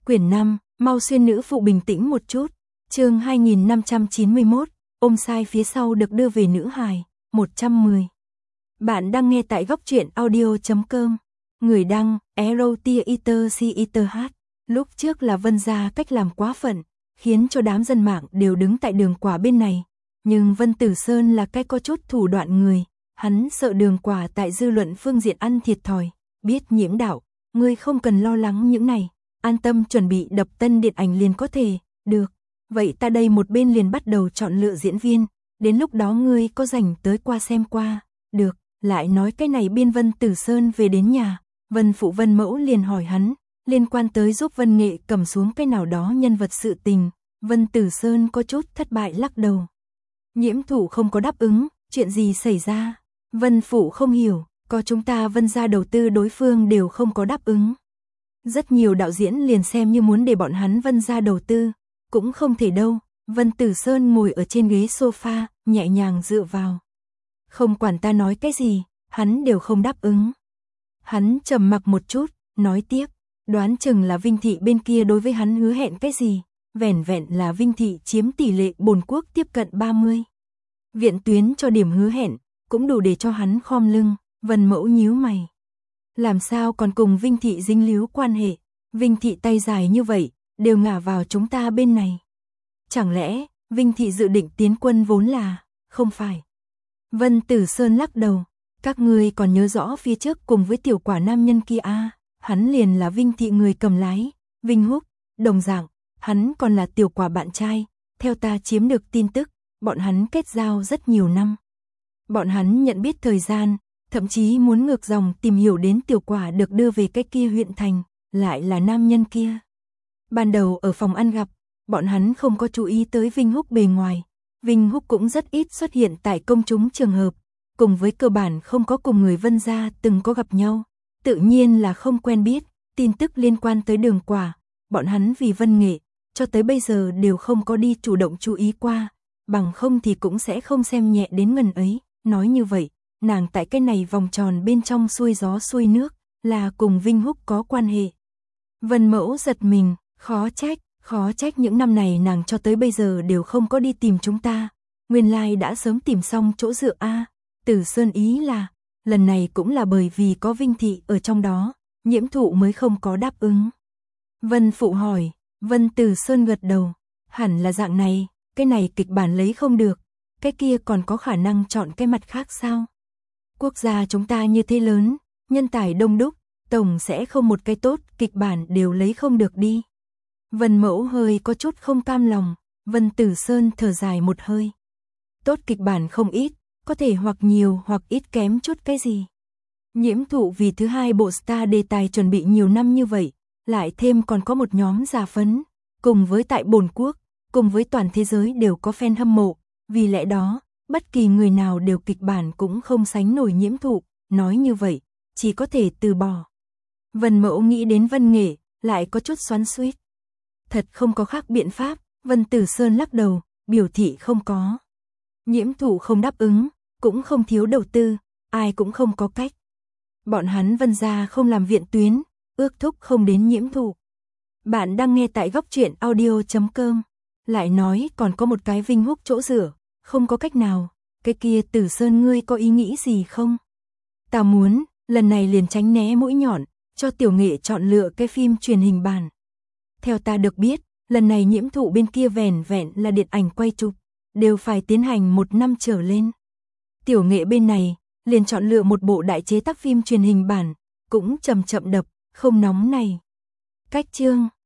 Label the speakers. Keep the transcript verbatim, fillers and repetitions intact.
Speaker 1: Quyển năm, mau xuyên nữ phụ bình tĩnh một chút. Chương hai nghìn năm trăm chín mươi mốt, ôm sai phía sau được đưa về nữ hài, một trăm mười. Bạn đang nghe tại góc truyện audio chấm com. Người đăng, erotiaitercith. Lúc trước là Vân gia cách làm quá phận, khiến cho đám dân mạng đều đứng tại đường quả bên này. Nhưng Vân Tử Sơn là cái có chút thủ đoạn người, hắn sợ đường quả tại dư luận phương diện ăn thiệt thòi. Biết Nhiễm đạo, ngươi không cần lo lắng những này, an tâm chuẩn bị đập tân điện ảnh liền có thể. Được, vậy ta đây một bên liền bắt đầu chọn lựa diễn viên, đến lúc đó ngươi có rảnh tới qua xem qua. Được, lại nói cái này biên Vân Tử Sơn về đến nhà, Vân phụ Vân mẫu liền hỏi hắn, liên quan tới giúp Vân Nghệ cầm xuống cái nào đó nhân vật sự tình. Vân Tử Sơn có chút thất bại lắc đầu. Nhiễm thủ không có đáp ứng, chuyện gì xảy ra? Vân phụ không hiểu, có chúng ta Vân gia đầu tư đối phương đều không có đáp ứng. Rất nhiều đạo diễn liền xem như muốn để bọn hắn Vân gia đầu tư, cũng không thể đâu. Vân Tử Sơn ngồi ở trên ghế sofa, nhẹ nhàng dựa vào. Không quản ta nói cái gì, hắn đều không đáp ứng. Hắn trầm mặc một chút, nói tiếp, đoán chừng là Vinh Thị bên kia đối với hắn hứa hẹn cái gì, vẻn vẹn là Vinh Thị chiếm tỷ lệ bồn quốc tiếp cận ba mươi. Viện Tuyến cho điểm hứa hẹn, cũng đủ để cho hắn khom lưng. Vân mẫu nhíu mày. Làm sao còn cùng Vinh Thị dính líu quan hệ, Vinh Thị tay dài như vậy, đều ngả vào chúng ta bên này. Chẳng lẽ, Vinh Thị dự định tiến quân vốn là, không phải. Vân Tử Sơn lắc đầu, các ngươi còn nhớ rõ phía trước cùng với tiểu quả nam nhân kia à, hắn liền là Vinh Thị người cầm lái, Vinh Húc, đồng dạng, hắn còn là tiểu quả bạn trai, theo ta chiếm được tin tức, bọn hắn kết giao rất nhiều năm. Bọn hắn nhận biết thời gian, thậm chí muốn ngược dòng tìm hiểu đến tiểu quả được đưa về cái kia huyện thành, lại là nam nhân kia. Ban đầu ở phòng ăn gặp, bọn hắn không có chú ý tới Vinh Húc bề ngoài. Vinh Húc cũng rất ít xuất hiện tại công chúng trường hợp, cùng với cơ bản không có cùng người Vân gia từng có gặp nhau, tự nhiên là không quen biết. Tin tức liên quan tới đường quả, bọn hắn vì Vân Nghệ, cho tới bây giờ đều không có đi chủ động chú ý qua, bằng không thì cũng sẽ không xem nhẹ đến ngần ấy. Nói như vậy, nàng tại cái này vòng tròn bên trong xuôi gió xuôi nước, là cùng Vinh Húc có quan hệ. Vân mẫu giật mình, khó trách, khó trách những năm này nàng cho tới bây giờ đều không có đi tìm chúng ta. Nguyên lai đã sớm tìm xong chỗ dựa a. Tử Sơn ý là, lần này cũng là bởi vì có Vinh Thị ở trong đó, Nhiễm thụ mới không có đáp ứng. Vân phụ hỏi, Vân Tử Sơn gật đầu, hẳn là dạng này, cái này kịch bản lấy không được, cái kia còn có khả năng chọn cái mặt khác sao? Quốc gia chúng ta như thế lớn, nhân tài đông đúc, tổng sẽ không một cái tốt kịch bản đều lấy không được đi. Vân mẫu hơi có chút không cam lòng, Vân Tử Sơn thở dài một hơi. Tốt kịch bản không ít, có thể hoặc nhiều hoặc ít kém chút cái gì. Nhiễm thụ vì thứ hai bộ star đề tài chuẩn bị nhiều năm như vậy, lại thêm còn có một nhóm giả phấn, cùng với tại bồn quốc, cùng với toàn thế giới đều có fan hâm mộ, vì lẽ đó, bất kỳ người nào đều kịch bản cũng không sánh nổi Nhiễm thụ, nói như vậy, chỉ có thể từ bỏ. Vân mẫu nghĩ đến Vân Nghệ, lại có chút xoắn xuýt. Thật không có khác biện pháp, Vân Tử Sơn lắc đầu, biểu thị không có. Nhiễm thụ không đáp ứng, cũng không thiếu đầu tư, ai cũng không có cách. Bọn hắn Vân gia không làm Viện Tuyến, ước thúc không đến Nhiễm thụ. Bạn đang nghe tại góc truyện audio chấm com. Lại nói còn có một cái Vinh Húc chỗ dựa, không có cách nào, cái kia Tử Sơn ngươi có ý nghĩ gì không? Ta muốn, lần này liền tránh né mũi nhọn, cho Tiểu Nghệ chọn lựa cái phim truyền hình bản. Theo ta được biết, lần này Nhiễm thụ bên kia vẻn vẹn là điện ảnh quay chụp, đều phải tiến hành một năm trở lên. Tiểu Nghệ bên này, liền chọn lựa một bộ đại chế tác phim truyền hình bản, cũng chậm chậm đập, không nóng này. Cách chương